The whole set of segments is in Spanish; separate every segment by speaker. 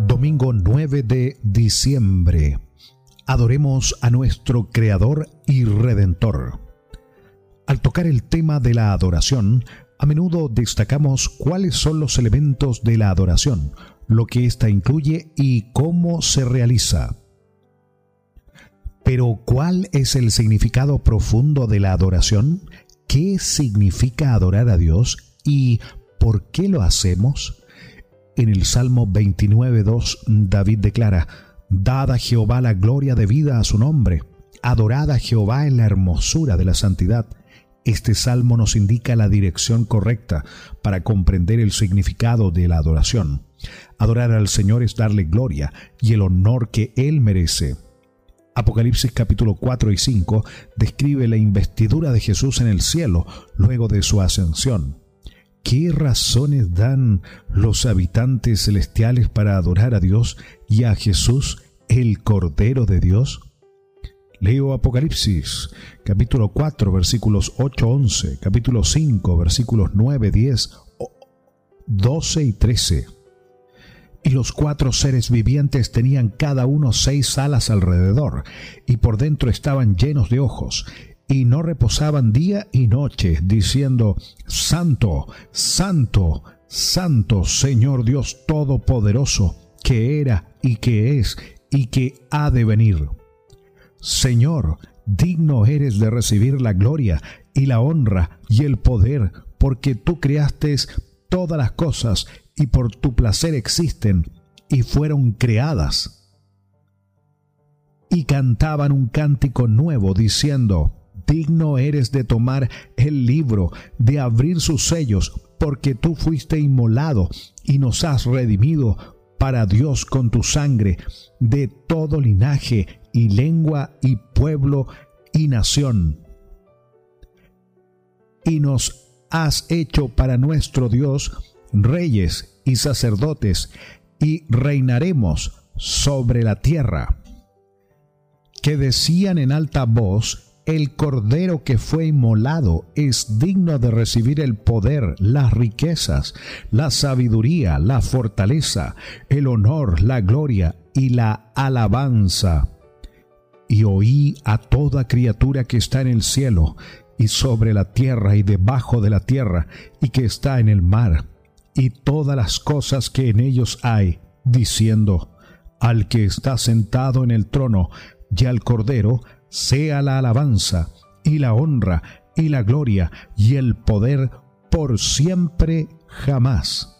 Speaker 1: Domingo 9 de diciembre. Adoremos a nuestro Creador y Redentor. Al tocar el tema de la adoración, a menudo destacamos cuáles son los elementos de la adoración, lo que ésta incluye y cómo se realiza. Pero, ¿cuál es el significado profundo de la adoración? ¿Qué significa adorar a Dios y por qué lo hacemos? En el Salmo 29:2, David declara: «Dad a Jehová la gloria debida a su nombre, adorad a Jehová en la hermosura de la santidad». Este salmo nos indica la dirección correcta para comprender el significado de la adoración. Adorar al Señor es darle gloria y el honor que Él merece. Apocalipsis capítulo 4 y 5 describe la investidura de Jesús en el cielo luego de su ascensión. ¿Qué razones dan los habitantes celestiales para adorar a Dios y a Jesús, el Cordero de Dios? Leo Apocalipsis, capítulo 4, versículos 8-11, capítulo 5, versículos 9, 10, 12 y 13. Y los 4 seres vivientes tenían cada uno 6 alas alrededor, y por dentro estaban llenos de ojos, y no reposaban día y noche, diciendo: Santo, Santo, Santo, Señor Dios Todopoderoso, que era y que es y que ha de venir. Señor, digno eres de recibir la gloria y la honra y el poder, porque tú creaste todas las cosas y por tu placer existen y fueron creadas. Y cantaban un cántico nuevo diciendo: Digno eres de tomar el libro, de abrir sus sellos, porque tú fuiste inmolado y nos has redimido para Dios con tu sangre, de todo linaje y lengua y pueblo y nación. Y nos has hecho para nuestro Dios reyes y sacerdotes, y reinaremos sobre la tierra. Que decían en alta voz: El Cordero que fue inmolado es digno de recibir el poder, las riquezas, la sabiduría, la fortaleza, el honor, la gloria y la alabanza. Y oí a toda criatura que está en el cielo, y sobre la tierra, y debajo de la tierra, y que está en el mar, y todas las cosas que en ellos hay, diciendo: Al que está sentado en el trono y al Cordero, sea la alabanza, y la honra, y la gloria, y el poder por siempre jamás.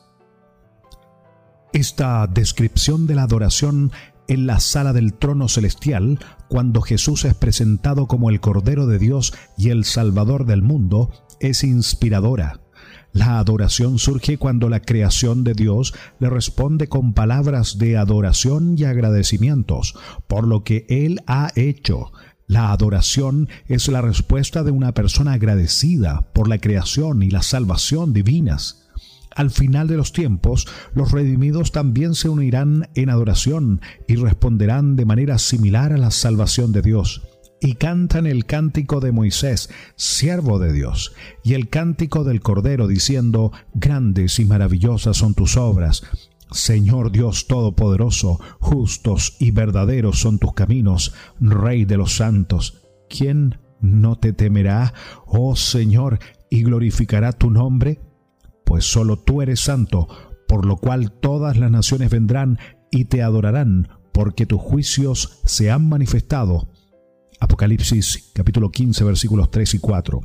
Speaker 1: Esta descripción de la adoración en la sala del trono celestial, cuando Jesús es presentado como el Cordero de Dios y el Salvador del mundo, es inspiradora. La adoración surge cuando la creación de Dios le responde con palabras de adoración y agradecimientos por lo que Él ha hecho. La adoración es la respuesta de una persona agradecida por la creación y la salvación divinas. Al final de los tiempos, los redimidos también se unirán en adoración y responderán de manera similar a la salvación de Dios. Y cantan el cántico de Moisés, siervo de Dios, y el cántico del Cordero, diciendo: Grandes y maravillosas son tus obras, Señor Dios Todopoderoso, justos y verdaderos son tus caminos, Rey de los santos. ¿Quién no te temerá, oh Señor, y glorificará tu nombre? Pues solo tú eres santo, por lo cual todas las naciones vendrán y te adorarán, porque tus juicios se han manifestado. Apocalipsis capítulo 15 versículos 3 y 4.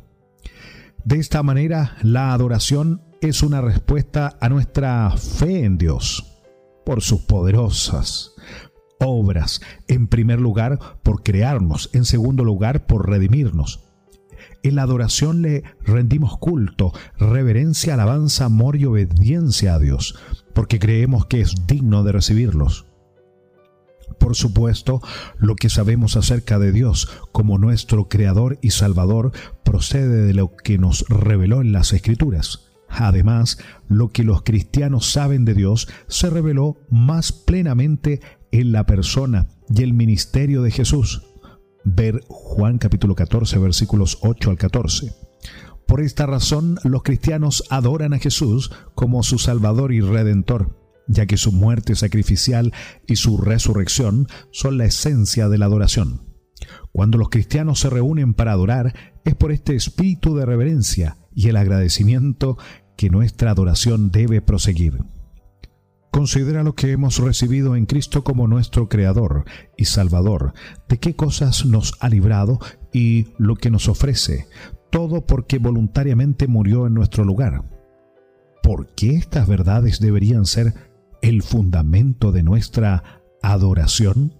Speaker 1: De esta manera, la adoración es una respuesta a nuestra fe en Dios, por sus poderosas obras, en primer lugar por crearnos, en segundo lugar por redimirnos. En la adoración le rendimos culto, reverencia, alabanza, amor y obediencia a Dios, porque creemos que es digno de recibirlos. Por supuesto, lo que sabemos acerca de Dios como nuestro Creador y Salvador procede de lo que nos reveló en las Escrituras. Además, lo que los cristianos saben de Dios se reveló más plenamente en la persona y el ministerio de Jesús. Ver Juan capítulo 14, versículos 8 al 14. Por esta razón, los cristianos adoran a Jesús como su Salvador y Redentor. ya que su muerte sacrificial y su resurrección son la esencia de la adoración. Cuando los cristianos se reúnen para adorar, es por este espíritu de reverencia y el agradecimiento que nuestra adoración debe proseguir. Considera lo que hemos recibido en Cristo como nuestro Creador y Salvador, de qué cosas nos ha librado y lo que nos ofrece, todo porque voluntariamente murió en nuestro lugar. ¿Por qué estas verdades deberían ser el fundamento de nuestra adoración?